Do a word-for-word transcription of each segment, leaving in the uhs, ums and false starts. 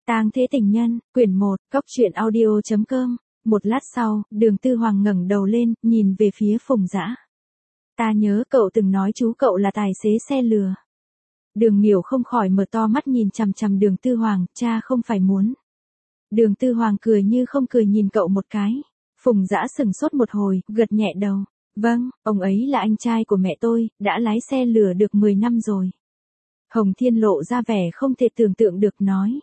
Tang Thế Tình Nhân, quyển một, cốc truyện audio chấm com. Một lát sau, Đường Tư Hoàng ngẩng đầu lên, nhìn về phía Phùng Dã. Ta nhớ cậu từng nói chú cậu là tài xế xe lừa. Đường Miểu không khỏi mở to mắt nhìn chằm chằm Đường Tư Hoàng, cha không phải muốn. Đường Tư Hoàng cười như không cười nhìn cậu một cái. Phùng Dã sừng sốt một hồi, gật nhẹ đầu. Vâng, ông ấy là anh trai của mẹ tôi, đã lái xe lừa được mười năm rồi. Hồng Thiên lộ ra vẻ không thể tưởng tượng được nói.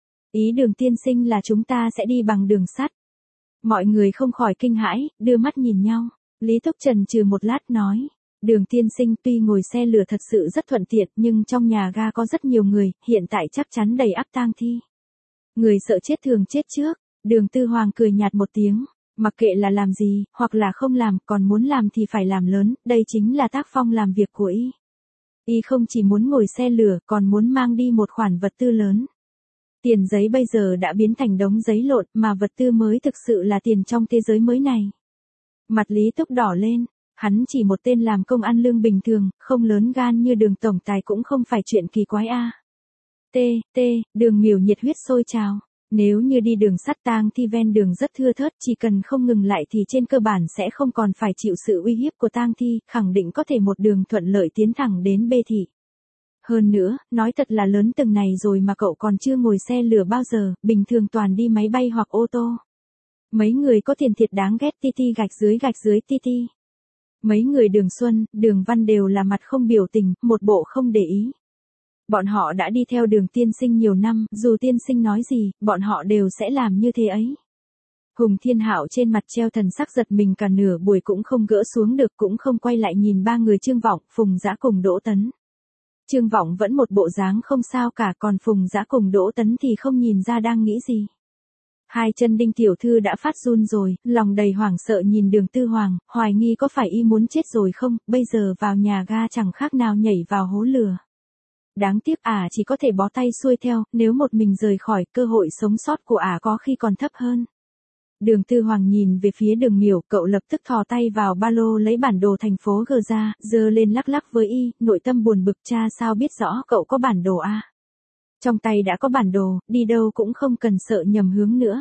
Ý Đường tiên sinh là chúng ta sẽ đi bằng đường sắt. Mọi người không khỏi kinh hãi, đưa mắt nhìn nhau. Lý Túc chần chừ một lát nói. Đường tiên sinh tuy ngồi xe lửa thật sự rất thuận tiện nhưng trong nhà ga có rất nhiều người, hiện tại chắc chắn đầy ắp tang thi. Người sợ chết thường chết trước. Đường Tư Hoàng cười nhạt một tiếng. Mặc kệ là làm gì, hoặc là không làm, còn muốn làm thì phải làm lớn, đây chính là tác phong làm việc của y. Y không chỉ muốn ngồi xe lửa, còn muốn mang đi một khoản vật tư lớn. Tiền giấy bây giờ đã biến thành đống giấy lộn, mà vật tư mới thực sự là tiền trong thế giới mới này. Mặt Lý Túc đỏ lên, hắn chỉ một tên làm công ăn lương bình thường, không lớn gan như Đường tổng tài cũng không phải chuyện kỳ quái a. T, T, Đường Miểu nhiệt huyết sôi trào. Nếu như đi đường sắt tang thi ven đường rất thưa thớt, chỉ cần không ngừng lại thì trên cơ bản sẽ không còn phải chịu sự uy hiếp của tang thi, khẳng định có thể một đường thuận lợi tiến thẳng đến Bê Thị. Hơn nữa, nói thật là lớn từng này rồi mà cậu còn chưa ngồi xe lửa bao giờ, bình thường toàn đi máy bay hoặc ô tô. Mấy người có tiền thiệt đáng ghét ti ti gạch dưới gạch dưới ti ti. Mấy người Đường Xuân, Đường Văn đều là mặt không biểu tình, một bộ không để ý. Bọn họ đã đi theo Đường tiên sinh nhiều năm, dù tiên sinh nói gì, bọn họ đều sẽ làm như thế ấy. Hùng Thiên Hạo trên mặt treo thần sắc giật mình cả nửa buổi cũng không gỡ xuống được, cũng không quay lại nhìn ba người Trương Vọng, Phùng Dã cùng Đỗ Tấn. Trương Vọng vẫn một bộ dáng không sao cả, còn Phùng Dã cùng Đỗ Tấn thì không nhìn ra đang nghĩ gì. Hai chân Đinh tiểu thư đã phát run rồi, lòng đầy hoảng sợ nhìn Đường Tư Hoàng, hoài nghi có phải y muốn chết rồi không, bây giờ vào nhà ga chẳng khác nào nhảy vào hố lửa. Đáng tiếc ả à chỉ có thể bó tay xuôi theo, nếu một mình rời khỏi, cơ hội sống sót của ả à có khi còn thấp hơn. Đường Tư Hoàng nhìn về phía Đường Miểu, cậu lập tức thò tay vào ba lô lấy bản đồ thành phố G ra, giơ lên lắc lắc với y, nội tâm buồn bực, cha sao biết rõ cậu có bản đồ a? À? Trong tay đã có bản đồ, đi đâu cũng không cần sợ nhầm hướng nữa.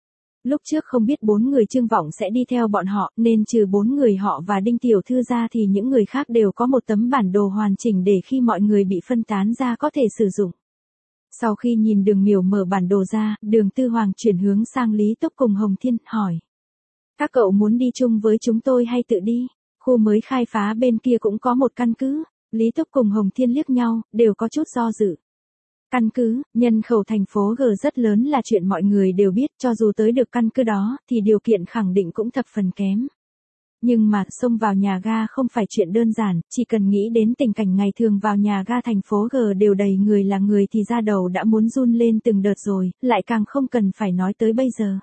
Lúc trước không biết bốn người Trương Vọng sẽ đi theo bọn họ, nên trừ bốn người họ và Đinh tiểu thư ra thì những người khác đều có một tấm bản đồ hoàn chỉnh để khi mọi người bị phân tán ra có thể sử dụng. Sau khi nhìn Đường Miểu mở bản đồ ra, Đường Tư Hoàng chuyển hướng sang Lý Túc cùng Hồng Thiên, hỏi. Các cậu muốn đi chung với chúng tôi hay tự đi? Khu mới khai phá bên kia cũng có một căn cứ. Lý Túc cùng Hồng Thiên liếc nhau, đều có chút do dự. Căn cứ, nhân khẩu thành phố G rất lớn là chuyện mọi người đều biết, cho dù tới được căn cứ đó, thì điều kiện khẳng định cũng thập phần kém. Nhưng mà, xông vào nhà ga không phải chuyện đơn giản, chỉ cần nghĩ đến tình cảnh ngày thường vào nhà ga thành phố G đều đầy người là người thì da đầu đã muốn run lên từng đợt rồi, lại càng không cần phải nói tới bây giờ.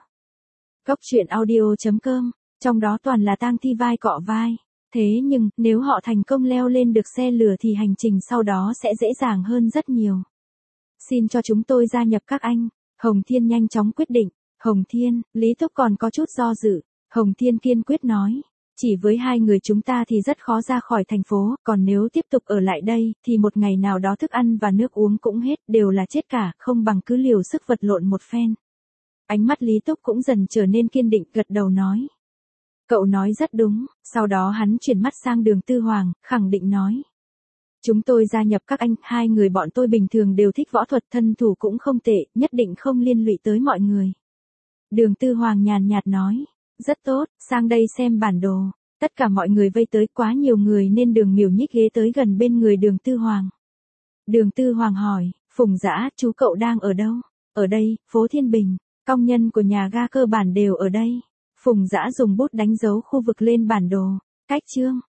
Cốc truyện audio chấm com, trong đó toàn là tang thi vai cọ vai. Thế nhưng, nếu họ thành công leo lên được xe lửa thì hành trình sau đó sẽ dễ dàng hơn rất nhiều. Xin cho chúng tôi gia nhập các anh. Hồng Thiên nhanh chóng quyết định. Hồng Thiên, Lý Túc còn có chút do dự. Hồng Thiên kiên quyết nói. Chỉ với hai người chúng ta thì rất khó ra khỏi thành phố, còn nếu tiếp tục ở lại đây, thì một ngày nào đó thức ăn và nước uống cũng hết, đều là chết cả, không bằng cứ liều sức vật lộn một phen. Ánh mắt Lý Túc cũng dần trở nên kiên định, gật đầu nói. Cậu nói rất đúng, sau đó hắn chuyển mắt sang Đường Tư Hoàng, khẳng định nói. Chúng tôi gia nhập các anh, hai người bọn tôi bình thường đều thích võ thuật, thân thủ cũng không tệ, nhất định không liên lụy tới mọi người. Đường Tư Hoàng nhàn nhạt nói, rất tốt, sang đây xem bản đồ. Tất cả mọi người vây tới, quá nhiều người nên Đường Miểu nhích ghế tới gần bên người Đường Tư Hoàng. Đường Tư Hoàng hỏi, Phùng Dã, chú cậu đang ở đâu? Ở đây, phố Thiên Bình, công nhân của nhà ga cơ bản đều ở đây. Phùng Dã dùng bút đánh dấu khu vực lên bản đồ. Cách chương